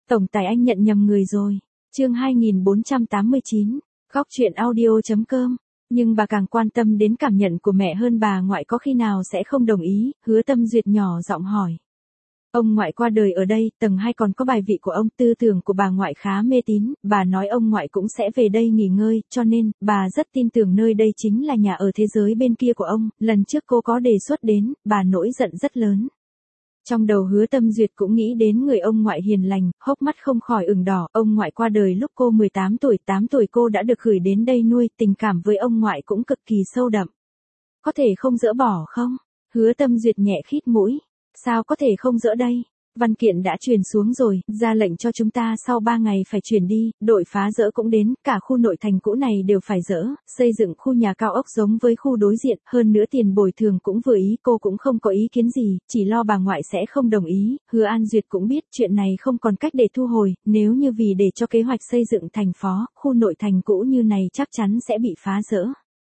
Tổng tài anh nhận nhầm người rồi. Chương 2489, góc truyện audio.com. Nhưng bà càng quan tâm đến cảm nhận của mẹ hơn bà ngoại có khi nào sẽ không đồng ý, Hứa Tâm Duyệt nhỏ giọng hỏi. Ông ngoại qua đời ở đây, tầng 2 còn có bài vị của ông, tư tưởng của bà ngoại khá mê tín, bà nói ông ngoại cũng sẽ về đây nghỉ ngơi, cho nên, bà rất tin tưởng nơi đây chính là nhà ở thế giới bên kia của ông, lần trước cô có đề xuất đến, bà nổi giận rất lớn. Trong đầu Hứa Tâm Duyệt cũng nghĩ đến người ông ngoại hiền lành, hốc mắt không khỏi ửng đỏ, ông ngoại qua đời lúc cô 18 tuổi, 8 tuổi cô đã được gửi đến đây nuôi, tình cảm với ông ngoại cũng cực kỳ sâu đậm. Có thể không dỡ bỏ không? Hứa Tâm Duyệt nhẹ khít mũi. Sao có thể không dỡ đây? Văn kiện đã truyền xuống rồi, ra lệnh cho chúng ta sau 3 ngày phải chuyển đi, đội phá dỡ cũng đến, cả khu nội thành cũ này đều phải dỡ, xây dựng khu nhà cao ốc giống với khu đối diện, hơn nữa tiền bồi thường cũng vừa ý, cô cũng không có ý kiến gì, chỉ lo bà ngoại sẽ không đồng ý, Hứa An Duyệt cũng biết chuyện này không còn cách để thu hồi, nếu như vì để cho kế hoạch xây dựng thành phố, khu nội thành cũ như này chắc chắn sẽ bị phá dỡ.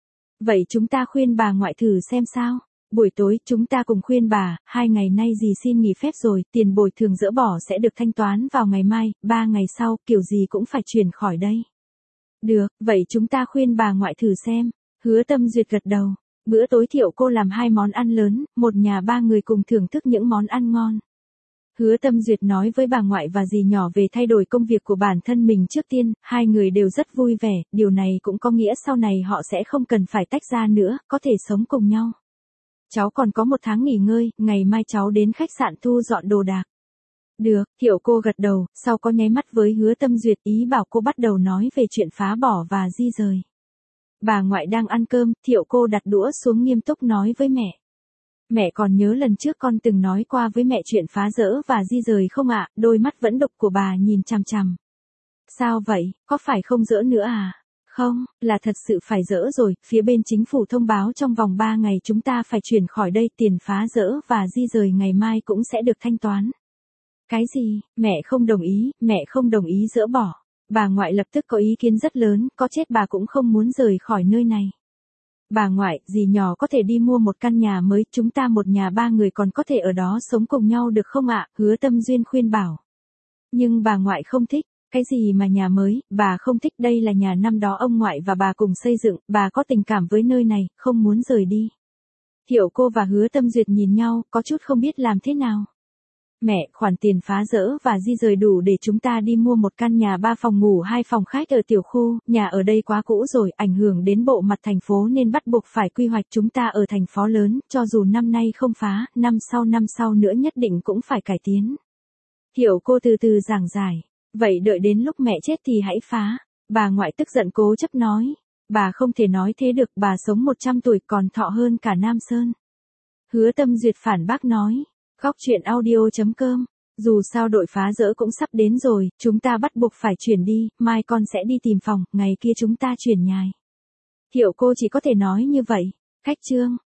Vậy chúng ta khuyên bà ngoại thử xem sao? Buổi tối, chúng ta cùng khuyên bà, 2 ngày nay dì xin nghỉ phép rồi, tiền bồi thường dỡ bỏ sẽ được thanh toán vào ngày mai, 3 ngày sau, kiểu gì cũng phải chuyển khỏi đây. Được, vậy chúng ta khuyên bà ngoại thử xem. Hứa Tâm Duyệt gật đầu. Bữa tối Thiệu cô làm 2 món ăn lớn, một nhà 3 người cùng thưởng thức những món ăn ngon. Hứa Tâm Duyệt nói với bà ngoại và dì nhỏ về thay đổi công việc của bản thân mình trước tiên, 2 người đều rất vui vẻ, điều này cũng có nghĩa sau này họ sẽ không cần phải tách ra nữa, có thể sống cùng nhau. Cháu còn có 1 tháng nghỉ ngơi, ngày mai cháu đến khách sạn thu dọn đồ đạc. Được, Thiệu cô gật đầu, sau có nháy mắt với Hứa Tâm Duyệt ý bảo cô bắt đầu nói về chuyện phá bỏ và di rời. Bà ngoại đang ăn cơm, Thiệu cô đặt đũa xuống nghiêm túc nói với mẹ. Mẹ còn nhớ lần trước con từng nói qua với mẹ chuyện phá dỡ và di rời không ạ? Đôi mắt vẫn đục của bà nhìn chằm chằm. Sao vậy, có phải không dỡ nữa à? Không, là thật sự phải dỡ rồi, phía bên chính phủ thông báo trong vòng 3 ngày chúng ta phải chuyển khỏi đây, tiền phá dỡ và di rời ngày mai cũng sẽ được thanh toán. Cái gì, mẹ không đồng ý dỡ bỏ. Bà ngoại lập tức có ý kiến rất lớn, có chết bà cũng không muốn rời khỏi nơi này. Bà ngoại, dì nhỏ có thể đi mua một căn nhà mới, chúng ta một nhà 3 người còn có thể ở đó sống cùng nhau được không ạ? Hứa Tâm Duyên khuyên bảo. Nhưng bà ngoại không thích. Cái gì mà nhà mới, bà không thích, đây là nhà năm đó ông ngoại và bà cùng xây dựng, bà có tình cảm với nơi này, không muốn rời đi. Thiệu cô và Hứa Tâm Duyệt nhìn nhau, có chút không biết làm thế nào. Mẹ, khoản tiền phá dỡ và di rời đủ để chúng ta đi mua một căn nhà 3 phòng ngủ 2 phòng khách ở tiểu khu, nhà ở đây quá cũ rồi, ảnh hưởng đến bộ mặt thành phố nên bắt buộc phải quy hoạch chúng ta ở thành phố lớn, cho dù năm nay không phá, năm sau nữa nhất định cũng phải cải tiến. Thiệu cô từ từ giảng giải. Vậy đợi đến lúc mẹ chết thì hãy phá. Bà ngoại tức giận cố chấp nói. Bà không thể nói thế được, bà sống 100 tuổi còn thọ hơn cả Nam Sơn. Hứa Tâm Duyệt phản bác nói. Góc truyện audio.com. Dù sao đội phá dỡ cũng sắp đến rồi, chúng ta bắt buộc phải chuyển đi, mai con sẽ đi tìm phòng, ngày kia chúng ta chuyển nhài. Thiệu cô chỉ có thể nói như vậy. Khách trương.